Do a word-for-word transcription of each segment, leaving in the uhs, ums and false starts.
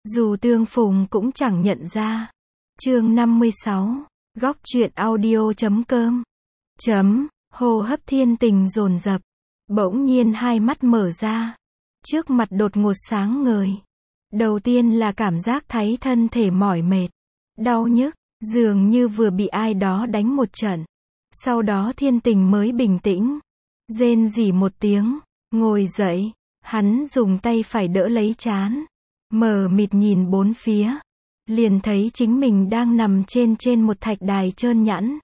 Dù tương phùng cũng chẳng nhận ra. Chương năm mươi sáu, góc truyện audio chấm com. Chấm, hô hấp Thiên Tình dồn dập. Bỗng nhiên hai mắt mở ra. Trước mặt đột ngột sáng ngời. Đầu tiên là cảm giác thấy thân thể mỏi mệt, đau nhức, dường như vừa bị ai đó đánh một trận. Sau đó Thiên Tình mới bình tĩnh. Rên rỉ một tiếng, ngồi dậy. Hắn dùng tay phải đỡ lấy trán. Mờ mịt nhìn bốn phía. Liền thấy chính mình đang nằm trên trên một thạch đài trơn nhẵn.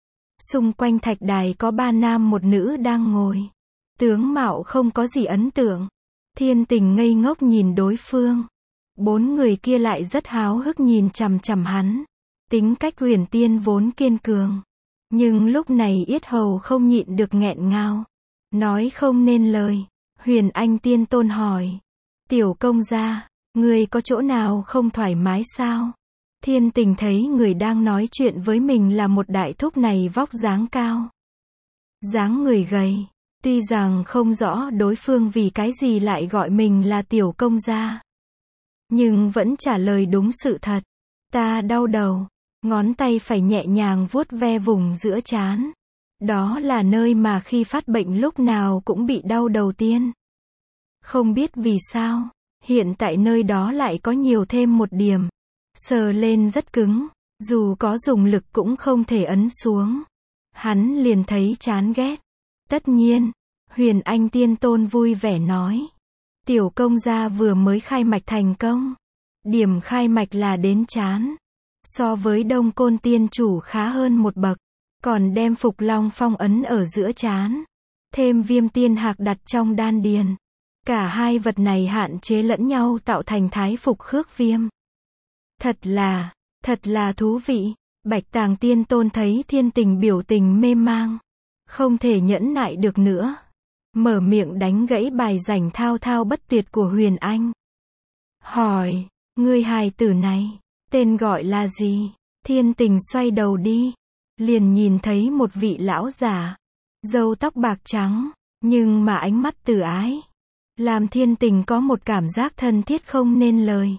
Xung quanh thạch đài có ba nam một nữ đang ngồi. Tướng mạo không có gì ấn tượng. Thiên Tình ngây ngốc nhìn đối phương. Bốn người kia lại rất háo hức nhìn chằm chằm hắn. Tính cách Huyền Tiên vốn kiên cường. Nhưng lúc này yết hầu không nhịn được nghẹn ngào. Nói không nên lời. Huyền Anh Tiên Tôn hỏi. Tiểu công gia, người có chỗ nào không thoải mái sao? Thiên Tình thấy người đang nói chuyện với mình là một đại thúc này vóc dáng cao. Dáng người gầy. Tuy rằng không rõ đối phương vì cái gì lại gọi mình là tiểu công gia. Nhưng vẫn trả lời đúng sự thật. Ta đau đầu. Ngón tay phải nhẹ nhàng vuốt ve vùng giữa trán. Đó là nơi mà khi phát bệnh lúc nào cũng bị đau đầu tiên. Không biết vì sao, hiện tại nơi đó lại có nhiều thêm một điểm. Sờ lên rất cứng, dù có dùng lực cũng không thể ấn xuống. Hắn liền thấy chán ghét. Tất nhiên, Huyền Anh Tiên Tôn vui vẻ nói. Tiểu công gia vừa mới khai mạch thành công. Điểm khai mạch là đến trán. So với Đông Côn Tiên Chủ khá hơn một bậc. Còn đem Phục Long Phong ấn ở giữa trán. Thêm Viêm Tiên Hạc đặt trong đan điền. Cả hai vật này hạn chế lẫn nhau tạo thành thái phục khước viêm. Thật là, thật là thú vị. Bạch Tàng Tiên Tôn thấy Thiên Tình biểu tình mê mang. Không thể nhẫn nại được nữa. Mở miệng đánh gãy bài rảnh thao thao bất tuyệt của Huyền Anh. Hỏi, ngươi hài tử này, tên gọi là gì? Thiên Tình xoay đầu đi. Liền nhìn thấy một vị lão già. Râu tóc bạc trắng, nhưng mà ánh mắt từ ái. Làm Thiên Tình có một cảm giác thân thiết không nên lời.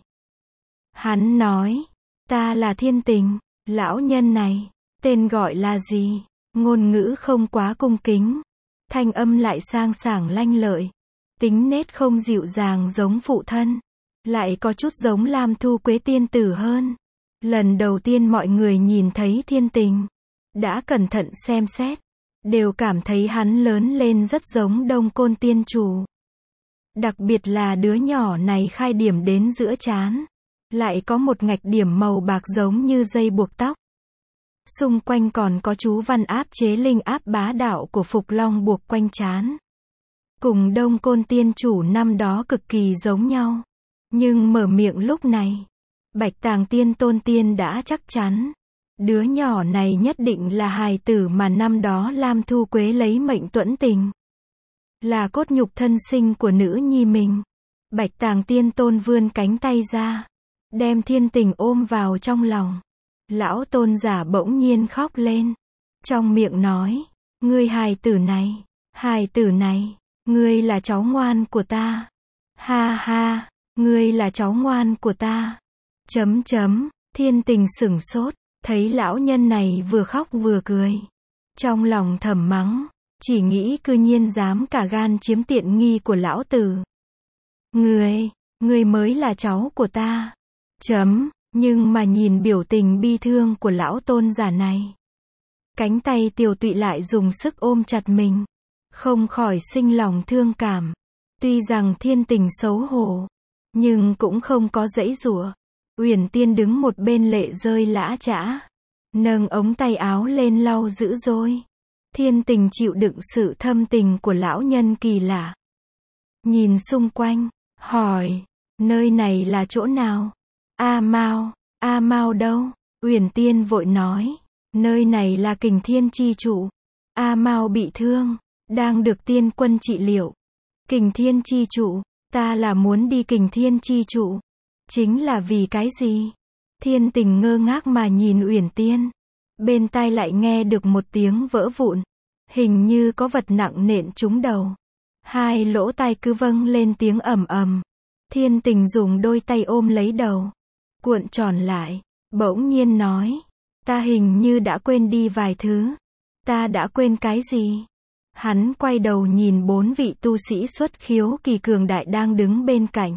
Hắn nói, ta là Thiên Tình, lão nhân này, tên gọi là gì? Ngôn ngữ không quá cung kính. Thanh âm lại sang sảng lanh lợi. Tính nết không dịu dàng giống phụ thân. Lại có chút giống Lam Thu Quế tiên tử hơn. Lần đầu tiên mọi người nhìn thấy Thiên Tình. Đã cẩn thận xem xét. Đều cảm thấy hắn lớn lên rất giống Đông Côn Tiên Chủ. Đặc biệt là đứa nhỏ này khai điểm đến giữa trán. Lại có một ngạch điểm màu bạc giống như dây buộc tóc. Xung quanh còn có chú văn áp chế linh áp bá đạo của Phục Long buộc quanh trán. Cùng Đông Côn Tiên Chủ năm đó cực kỳ giống nhau. Nhưng mở miệng lúc này, Bạch Tàng Tiên Tôn Tiên đã chắc chắn. Đứa nhỏ này nhất định là hài tử mà năm đó Lam Thu Quế lấy mệnh tuẫn tình. Là cốt nhục thân sinh của nữ nhi mình. Bạch Tàng Tiên Tôn vươn cánh tay ra. Đem Thiên Tình ôm vào trong lòng. Lão tôn giả bỗng nhiên khóc lên. Trong miệng nói. Ngươi hài tử này. Hài tử này. Ngươi là cháu ngoan của ta. Ha ha. Ngươi là cháu ngoan của ta. Chấm chấm. Thiên Tình sửng sốt. Thấy lão nhân này vừa khóc vừa cười. Trong lòng thầm mắng. Chỉ nghĩ cư nhiên dám cả gan chiếm tiện nghi của lão tử. Ngươi, ngươi mới là cháu của ta. Chấm, nhưng mà nhìn biểu tình bi thương của lão tôn giả này. Cánh tay Tiều Tụy lại dùng sức ôm chặt mình. Không khỏi sinh lòng thương cảm. Tuy rằng Thiên Tình xấu hổ. Nhưng cũng không có giãy giụa. Uyển Tiên đứng một bên lệ rơi lã chã. Nâng ống tay áo lên lau dữ dội. Thiên Tình chịu đựng sự thâm tình của lão nhân kỳ lạ. Nhìn xung quanh, hỏi, nơi này là chỗ nào? A Mao, A Mao đâu? Uyển Tiên vội nói, nơi này là Kình Thiên Chi Trụ. A Mao bị thương, đang được tiên quân trị liệu. Kình Thiên Chi Trụ, ta là muốn đi Kình Thiên Chi Trụ. Chính là vì cái gì? Thiên Tình ngơ ngác mà nhìn Uyển Tiên. Bên tai lại nghe được một tiếng vỡ vụn. Hình như có vật nặng nện trúng đầu. Hai lỗ tai cứ vâng lên tiếng ầm ầm. Thiên Tình dùng đôi tay ôm lấy đầu, cuộn tròn lại, bỗng nhiên nói, ta hình như đã quên đi vài thứ. Ta đã quên cái gì? Hắn quay đầu nhìn bốn vị tu sĩ xuất khiếu kỳ cường đại đang đứng bên cạnh.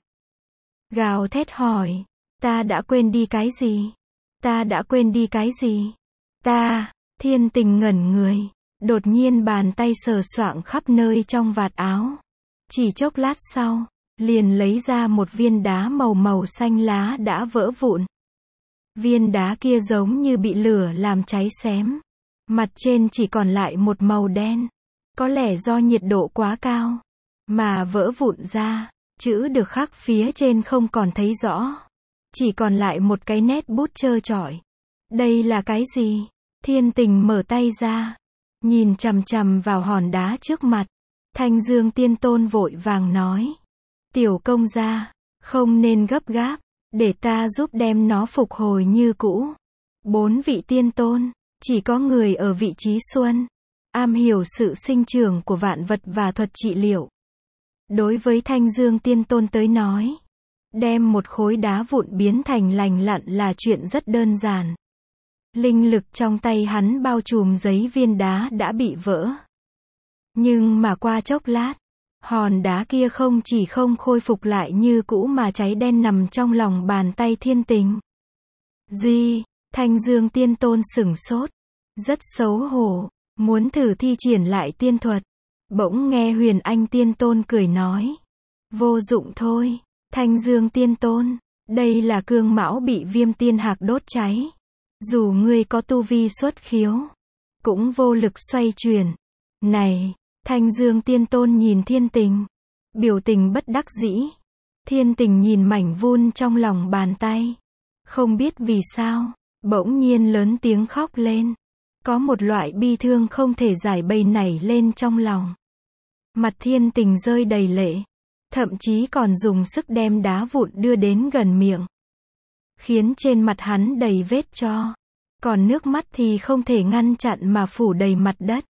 Gào thét hỏi, ta đã quên đi cái gì? Ta đã quên đi cái gì? Ta, Thiên Tình ngẩn người, đột nhiên bàn tay sờ soạng khắp nơi trong vạt áo. Chỉ chốc lát sau, liền lấy ra một viên đá màu màu xanh lá đã vỡ vụn. Viên đá kia giống như bị lửa làm cháy xém. Mặt trên chỉ còn lại một màu đen. Có lẽ do nhiệt độ quá cao, mà vỡ vụn ra, chữ được khắc phía trên không còn thấy rõ. Chỉ còn lại một cái nét bút trơ trọi. Đây là cái gì? Thiên Tình mở tay ra, nhìn chằm chằm vào hòn đá trước mặt. Thanh Dương Tiên Tôn vội vàng nói, tiểu công gia, không nên gấp gáp, để ta giúp đem nó phục hồi như cũ. Bốn vị tiên tôn, chỉ có người ở vị trí xuân, am hiểu sự sinh trưởng của vạn vật và thuật trị liệu. Đối với Thanh Dương Tiên Tôn tới nói, đem một khối đá vụn biến thành lành lặn là chuyện rất đơn giản. Linh lực trong tay hắn bao trùm giấy viên đá đã bị vỡ. Nhưng mà qua chốc lát, hòn đá kia không chỉ không khôi phục lại như cũ mà cháy đen nằm trong lòng bàn tay Thiên Tình. Gì? Thanh Dương Tiên Tôn sửng sốt, rất xấu hổ, muốn thử thi triển lại tiên thuật. Bỗng nghe Huyền Anh Tiên Tôn cười nói, vô dụng thôi, Thanh Dương Tiên Tôn, đây là cương mão bị viêm tiên hạc đốt cháy. Dù ngươi có tu vi xuất khiếu, cũng vô lực xoay chuyển. Này, Thanh Dương Tiên Tôn nhìn Thiên Tình, biểu tình bất đắc dĩ. Thiên Tình nhìn mảnh vun trong lòng bàn tay, không biết vì sao, bỗng nhiên lớn tiếng khóc lên. Có một loại bi thương không thể giải bày nảy lên trong lòng. Mặt Thiên Tình rơi đầy lệ, thậm chí còn dùng sức đem đá vụn đưa đến gần miệng, khiến trên mặt hắn đầy vết tro, còn nước mắt thì không thể ngăn chặn mà phủ đầy mặt đất.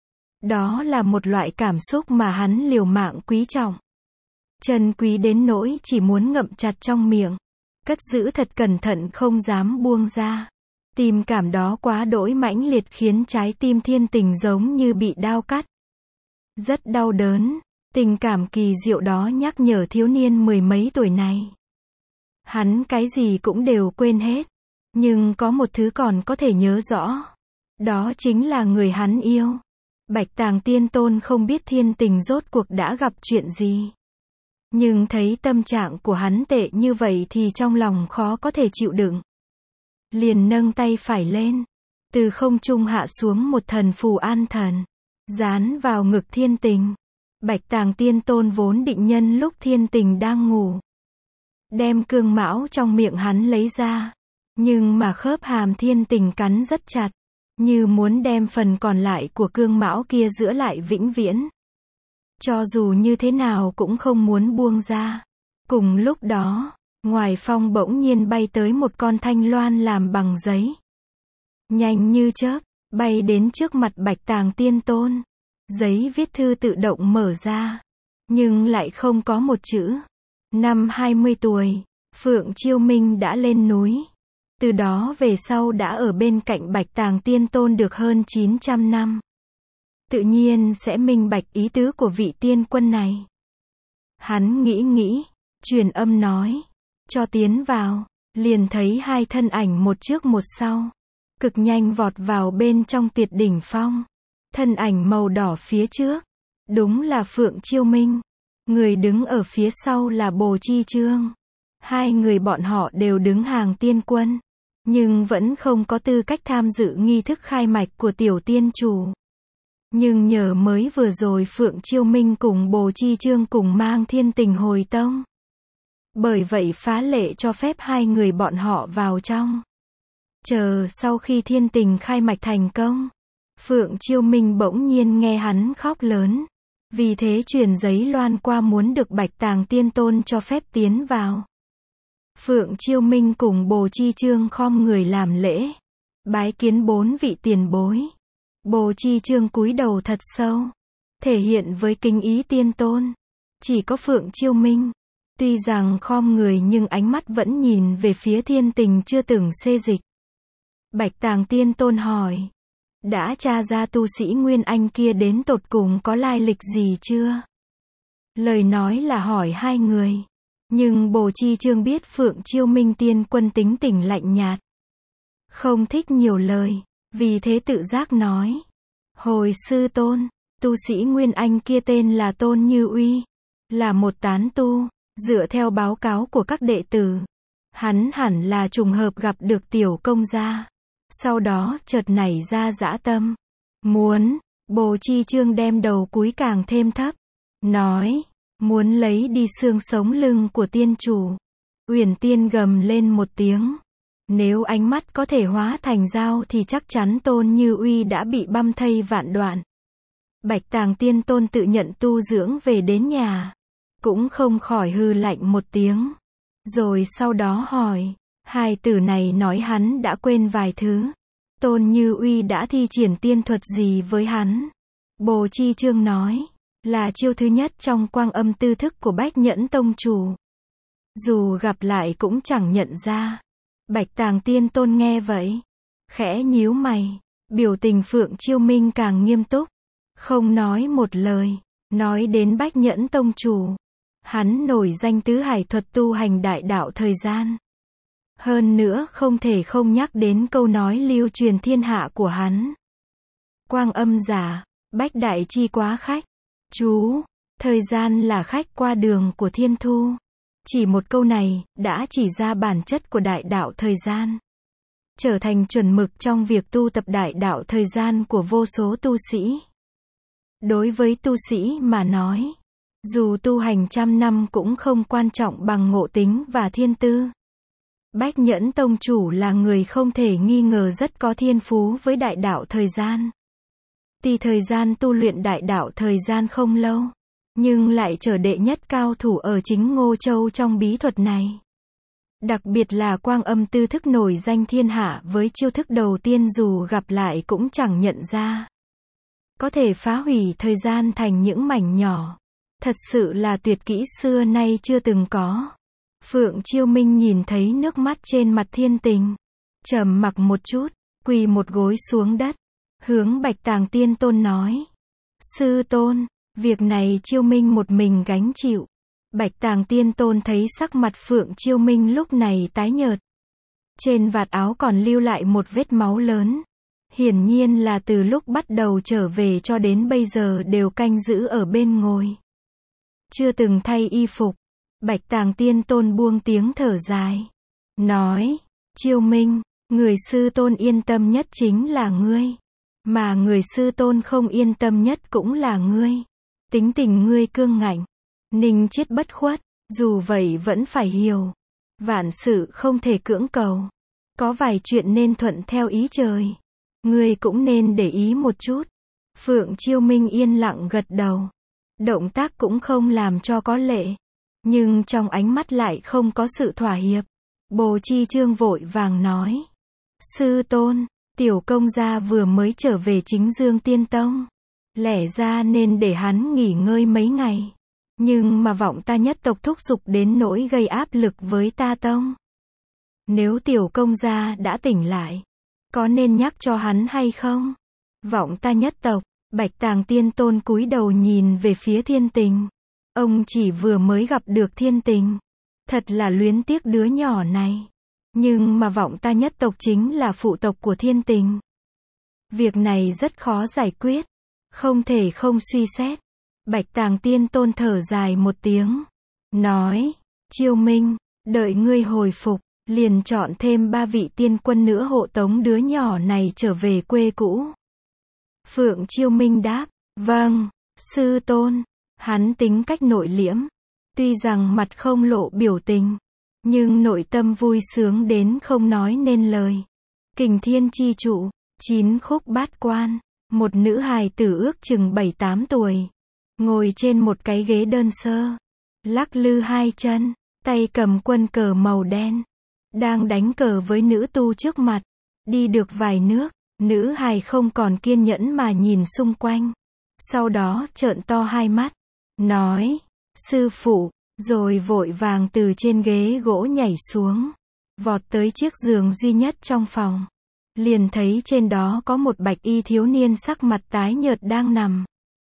Đó là một loại cảm xúc mà hắn liều mạng quý trọng, trân quý đến nỗi chỉ muốn ngậm chặt trong miệng, cất giữ thật cẩn thận không dám buông ra. Tình cảm đó quá đỗi mãnh liệt khiến trái tim Thiên Tình giống như bị đao cắt. Rất đau đớn, tình cảm kỳ diệu đó nhắc nhở thiếu niên mười mấy tuổi này. Hắn cái gì cũng đều quên hết, nhưng có một thứ còn có thể nhớ rõ. Đó chính là người hắn yêu. Bạch Tàng Tiên Tôn không biết Thiên Tình rốt cuộc đã gặp chuyện gì. Nhưng thấy tâm trạng của hắn tệ như vậy thì trong lòng khó có thể chịu đựng. Liền nâng tay phải lên, từ không trung hạ xuống một thần phù an thần, dán vào ngực Thiên Tình. Bạch Tàng Tiên Tôn vốn định nhân lúc Thiên Tình đang ngủ, đem cương mão trong miệng hắn lấy ra. Nhưng mà khớp hàm Thiên Tình cắn rất chặt, như muốn đem phần còn lại của cương mão kia giữ lại vĩnh viễn. Cho dù như thế nào cũng không muốn buông ra. Cùng lúc đó, ngoài phong bỗng nhiên bay tới một con thanh loan làm bằng giấy. Nhanh như chớp, bay đến trước mặt Bạch Tàng Tiên Tôn. Giấy viết thư tự động mở ra, nhưng lại không có một chữ. Năm hai mươi tuổi, Phượng Chiêu Minh đã lên núi. Từ đó về sau đã ở bên cạnh Bạch Tàng Tiên Tôn được hơn chín trăm năm. Tự nhiên sẽ minh bạch ý tứ của vị tiên quân này. Hắn nghĩ nghĩ, truyền âm nói, cho tiến vào, liền thấy hai thân ảnh một trước một sau, cực nhanh vọt vào bên trong Tiệt Đỉnh Phong. Thân ảnh màu đỏ phía trước, đúng là Phượng Chiêu Minh. Người đứng ở phía sau là Bồ Chi Trương. Hai người bọn họ đều đứng hàng tiên quân, nhưng vẫn không có tư cách tham dự nghi thức khai mạch của tiểu tiên chủ. Nhưng nhờ mới vừa rồi Phượng Chiêu Minh cùng Bồ Chi Trương cùng mang Thiên Tình hồi tông. Bởi vậy phá lệ cho phép hai người bọn họ vào trong. Chờ sau khi Thiên Tình khai mạch thành công, Phượng Chiêu Minh bỗng nhiên nghe hắn khóc lớn. Vì thế truyền giấy loan qua muốn được Bạch Tàng Tiên Tôn cho phép tiến vào. Phượng Chiêu Minh cùng Bồ Chi Trương khom người làm lễ, bái kiến bốn vị tiền bối. Bồ Chi Trương cúi đầu thật sâu, thể hiện với kính ý tiên tôn. Chỉ có Phượng Chiêu Minh, Tuy rằng khom người nhưng ánh mắt vẫn nhìn về phía Thiên Tình chưa từng xê dịch. Bạch Tàng Tiên Tôn hỏi. Đã tra ra tu sĩ Nguyên Anh kia đến tột cùng có lai lịch gì chưa? Lời nói là hỏi hai người. Nhưng Bồ Chi Chương biết Phượng Chiêu Minh Tiên Quân tính tình lạnh nhạt. Không thích nhiều lời. Vì thế tự giác nói. Hồi sư tôn, tu sĩ Nguyên Anh kia tên là Tôn Như Uy. Là một tán tu. Dựa theo báo cáo của các đệ tử, hắn hẳn là trùng hợp gặp được tiểu công gia. Sau đó chợt nảy ra dã tâm. Muốn, Bồ Chi Chương đem đầu cúi càng thêm thấp. Nói, muốn lấy đi xương sống lưng của tiên chủ. Uyển Tiên gầm lên một tiếng. Nếu ánh mắt có thể hóa thành dao thì chắc chắn Tôn Như Uy đã bị băm thây vạn đoạn. Bạch Tàng Tiên Tôn tự nhận tu dưỡng về đến nhà. Cũng không khỏi hư lạnh một tiếng. Rồi sau đó hỏi. Hai tử này nói hắn đã quên vài thứ. Tôn Như Uy đã thi triển tiên thuật gì với hắn? Bồ Chi Chương nói. Là chiêu thứ nhất trong quang âm tư thức của Bách Nhẫn Tông Chủ. Dù gặp lại cũng chẳng nhận ra. Bạch Tàng Tiên Tôn nghe vậy. Khẽ nhíu mày. Biểu tình Phượng Chiêu Minh càng nghiêm túc. Không nói một lời. Nói đến Bách Nhẫn Tông Chủ. Hắn nổi danh tứ hải thuật tu hành đại đạo thời gian. Hơn nữa không thể không nhắc đến câu nói lưu truyền thiên hạ của hắn. Quang âm giả, bách đại chi quá khách. Chú, thời gian là khách qua đường của thiên thu. Chỉ một câu này, đã chỉ ra bản chất của đại đạo thời gian. Trở thành chuẩn mực trong việc tu tập đại đạo thời gian của vô số tu sĩ. Đối với tu sĩ mà nói, dù tu hành trăm năm cũng không quan trọng bằng ngộ tính và thiên tư. Bách Nhẫn Tông Chủ là người không thể nghi ngờ rất có thiên phú với đại đạo thời gian. Tuy thời gian tu luyện đại đạo thời gian không lâu, nhưng lại trở đệ nhất cao thủ ở chính Ngô Châu trong bí thuật này. Đặc biệt là quang âm tư thức nổi danh thiên hạ với chiêu thức đầu tiên dù gặp lại cũng chẳng nhận ra. Có thể phá hủy thời gian thành những mảnh nhỏ. Thật sự là tuyệt kỹ xưa nay chưa từng có. Phượng Chiêu Minh nhìn thấy nước mắt trên mặt Thiên Tình. Trầm mặc một chút, quỳ một gối xuống đất. Hướng Bạch Tàng Tiên Tôn nói. Sư tôn, việc này Chiêu Minh một mình gánh chịu. Bạch Tàng Tiên Tôn thấy sắc mặt Phượng Chiêu Minh lúc này tái nhợt. Trên vạt áo còn lưu lại một vết máu lớn. Hiển nhiên là từ lúc bắt đầu trở về cho đến bây giờ đều canh giữ ở bên ngồi. Chưa từng thay y phục. Bạch Tàng Tiên Tôn buông tiếng thở dài. Nói, Chiêu Minh, người sư tôn yên tâm nhất chính là ngươi. Mà người sư tôn không yên tâm nhất cũng là ngươi. Tính tình ngươi cương ngạnh, ninh chiết bất khuất, dù vậy vẫn phải hiểu. Vạn sự không thể cưỡng cầu. Có vài chuyện nên thuận theo ý trời. Ngươi cũng nên để ý một chút. Phượng Chiêu Minh yên lặng gật đầu. Động tác cũng không làm cho có lệ. Nhưng trong ánh mắt lại không có sự thỏa hiệp. Bồ Chi Chương vội vàng nói. Sư tôn, tiểu công gia vừa mới trở về Chính Dương Tiên Tông. Lẽ ra nên để hắn nghỉ ngơi mấy ngày. Nhưng mà vọng ta nhất tộc thúc giục đến nỗi gây áp lực với ta tông. Nếu tiểu công gia đã tỉnh lại, có nên nhắc cho hắn hay không? Vọng ta nhất tộc, Bạch Tàng Tiên Tôn cúi đầu nhìn về phía Thiên Tình. Ông chỉ vừa mới gặp được Thiên Tình. Thật là luyến tiếc đứa nhỏ này. Nhưng mà vọng ta nhất tộc chính là phụ tộc của Thiên Tình. Việc này rất khó giải quyết. Không thể không suy xét. Bạch Tàng Tiên Tôn thở dài một tiếng. Nói, Chiêu Minh, đợi ngươi hồi phục, liền chọn thêm ba vị tiên quân nữa hộ tống đứa nhỏ này trở về quê cũ. Phượng Chiêu Minh đáp, vâng, sư tôn. Hắn tính cách nội liễm. Tuy rằng mặt không lộ biểu tình, nhưng nội tâm vui sướng đến không nói nên lời. Kình Thiên Chi Trụ, chín khúc bát quan. Một nữ hài tử ước chừng bảy tám tuổi. Ngồi trên một cái ghế đơn sơ. Lắc lư hai chân, tay cầm quân cờ màu đen. Đang đánh cờ với nữ tu trước mặt. Đi được vài nước, nữ hài không còn kiên nhẫn mà nhìn xung quanh. Sau đó trợn to hai mắt. Nói, sư phụ, rồi vội vàng từ trên ghế gỗ nhảy xuống, vọt tới chiếc giường duy nhất trong phòng. Liền thấy trên đó có một bạch y thiếu niên sắc mặt tái nhợt đang nằm.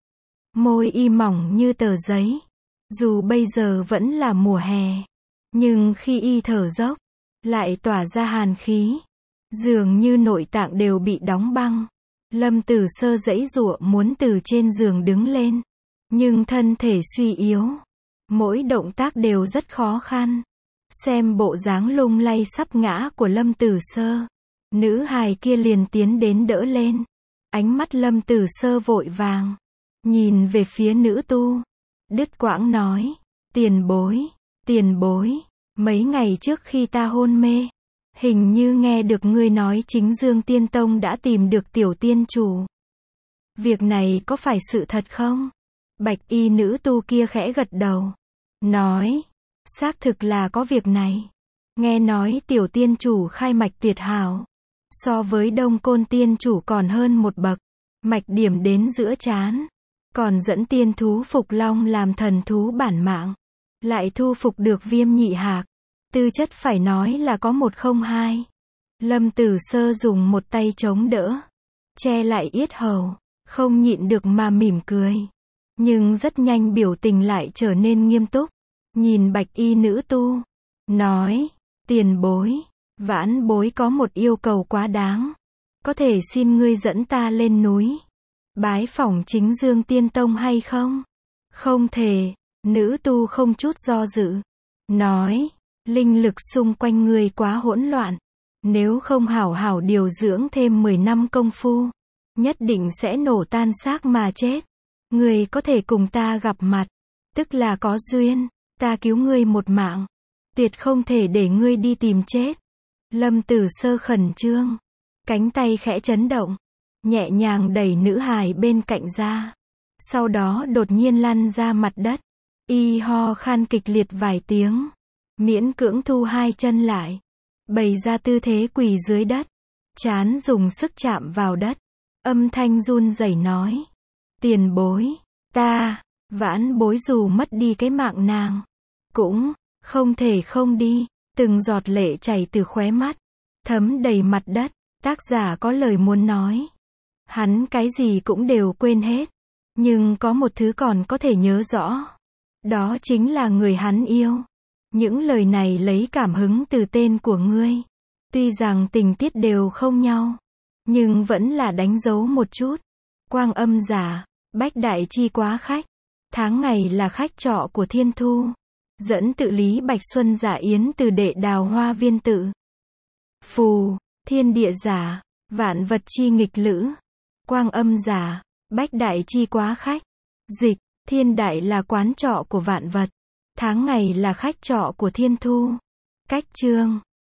Môi y mỏng như tờ giấy. Dù bây giờ vẫn là mùa hè, nhưng khi y thở dốc, lại tỏa ra hàn khí. Dường như nội tạng đều bị đóng băng. Lâm Tử Sơ giãy giụa muốn từ trên giường đứng lên, nhưng thân thể suy yếu. Mỗi động tác đều rất khó khăn. Xem bộ dáng lung lay sắp ngã của Lâm Tử Sơ, nữ hài kia liền tiến đến đỡ lên. Ánh mắt Lâm Tử Sơ vội vàng nhìn về phía nữ tu, đứt quãng nói: "Tiền bối, tiền bối, mấy ngày trước khi ta hôn mê, hình như nghe được ngươi nói Chính Dương Tiên Tông đã tìm được tiểu tiên chủ. Việc này có phải sự thật không?" Bạch y nữ tu kia khẽ gật đầu, nói: "Xác thực là có việc này. Nghe nói tiểu tiên chủ khai mạch tuyệt hảo, so với Đông Côn tiên chủ còn hơn một bậc, mạch điểm đến giữa trán, còn dẫn tiên thú Phục Long làm thần thú bản mạng, lại thu phục được Viêm Nhị Hạc, tư chất phải nói là có một không hai." Lâm Tử Sơ dùng một tay chống đỡ, che lại yết hầu, không nhịn được mà mỉm cười. Nhưng rất nhanh biểu tình lại trở nên nghiêm túc, nhìn bạch y nữ tu, nói: "Tiền bối, vãn bối có một yêu cầu quá đáng. Có thể xin ngươi dẫn ta lên núi, bái phỏng Chính Dương Tiên Tông hay không?" "Không thể." Nữ tu không chút do dự, nói: "Linh lực xung quanh ngươi quá hỗn loạn. Nếu không hảo hảo điều dưỡng thêm mười năm công phu, nhất định sẽ nổ tan xác mà chết. Ngươi có thể cùng ta gặp mặt, tức là có duyên, ta cứu ngươi một mạng, tuyệt không thể để ngươi đi tìm chết." Lâm Tử Sơ khẩn trương, cánh tay khẽ chấn động, nhẹ nhàng đẩy nữ hài bên cạnh ra, sau đó đột nhiên lăn ra mặt đất. Y ho khan kịch liệt vài tiếng, miễn cưỡng thu hai chân lại, bày ra tư thế quỳ dưới đất, trán dùng sức chạm vào đất, âm thanh run rẩy nói: "Tiền bối, ta, vãn bối dù mất đi cái mạng nàng, cũng không thể không đi." Từng giọt lệ chảy từ khóe mắt, thấm đầy mặt đất. Tác giả có lời muốn nói. Hắn cái gì cũng đều quên hết, nhưng có một thứ còn có thể nhớ rõ. Đó chính là người hắn yêu. Những lời này lấy cảm hứng từ tên của ngươi. Tuy rằng tình tiết đều không nhau, nhưng vẫn là đánh dấu một chút. Quang Âm giả, Bách Đại Chi quá khách. Tháng ngày là khách trọ của Thiên Thu. Dẫn tự Lý Bạch Xuân giả yến từ đệ Đào Hoa Viên tự. Phù, Thiên Địa giả, Vạn Vật chi nghịch lữ. Quang Âm giả, Bách Đại Chi quá khách. Dịch, Thiên Đại là quán trọ của vạn vật. Tháng ngày là khách trọ của Thiên Thu. Cách chương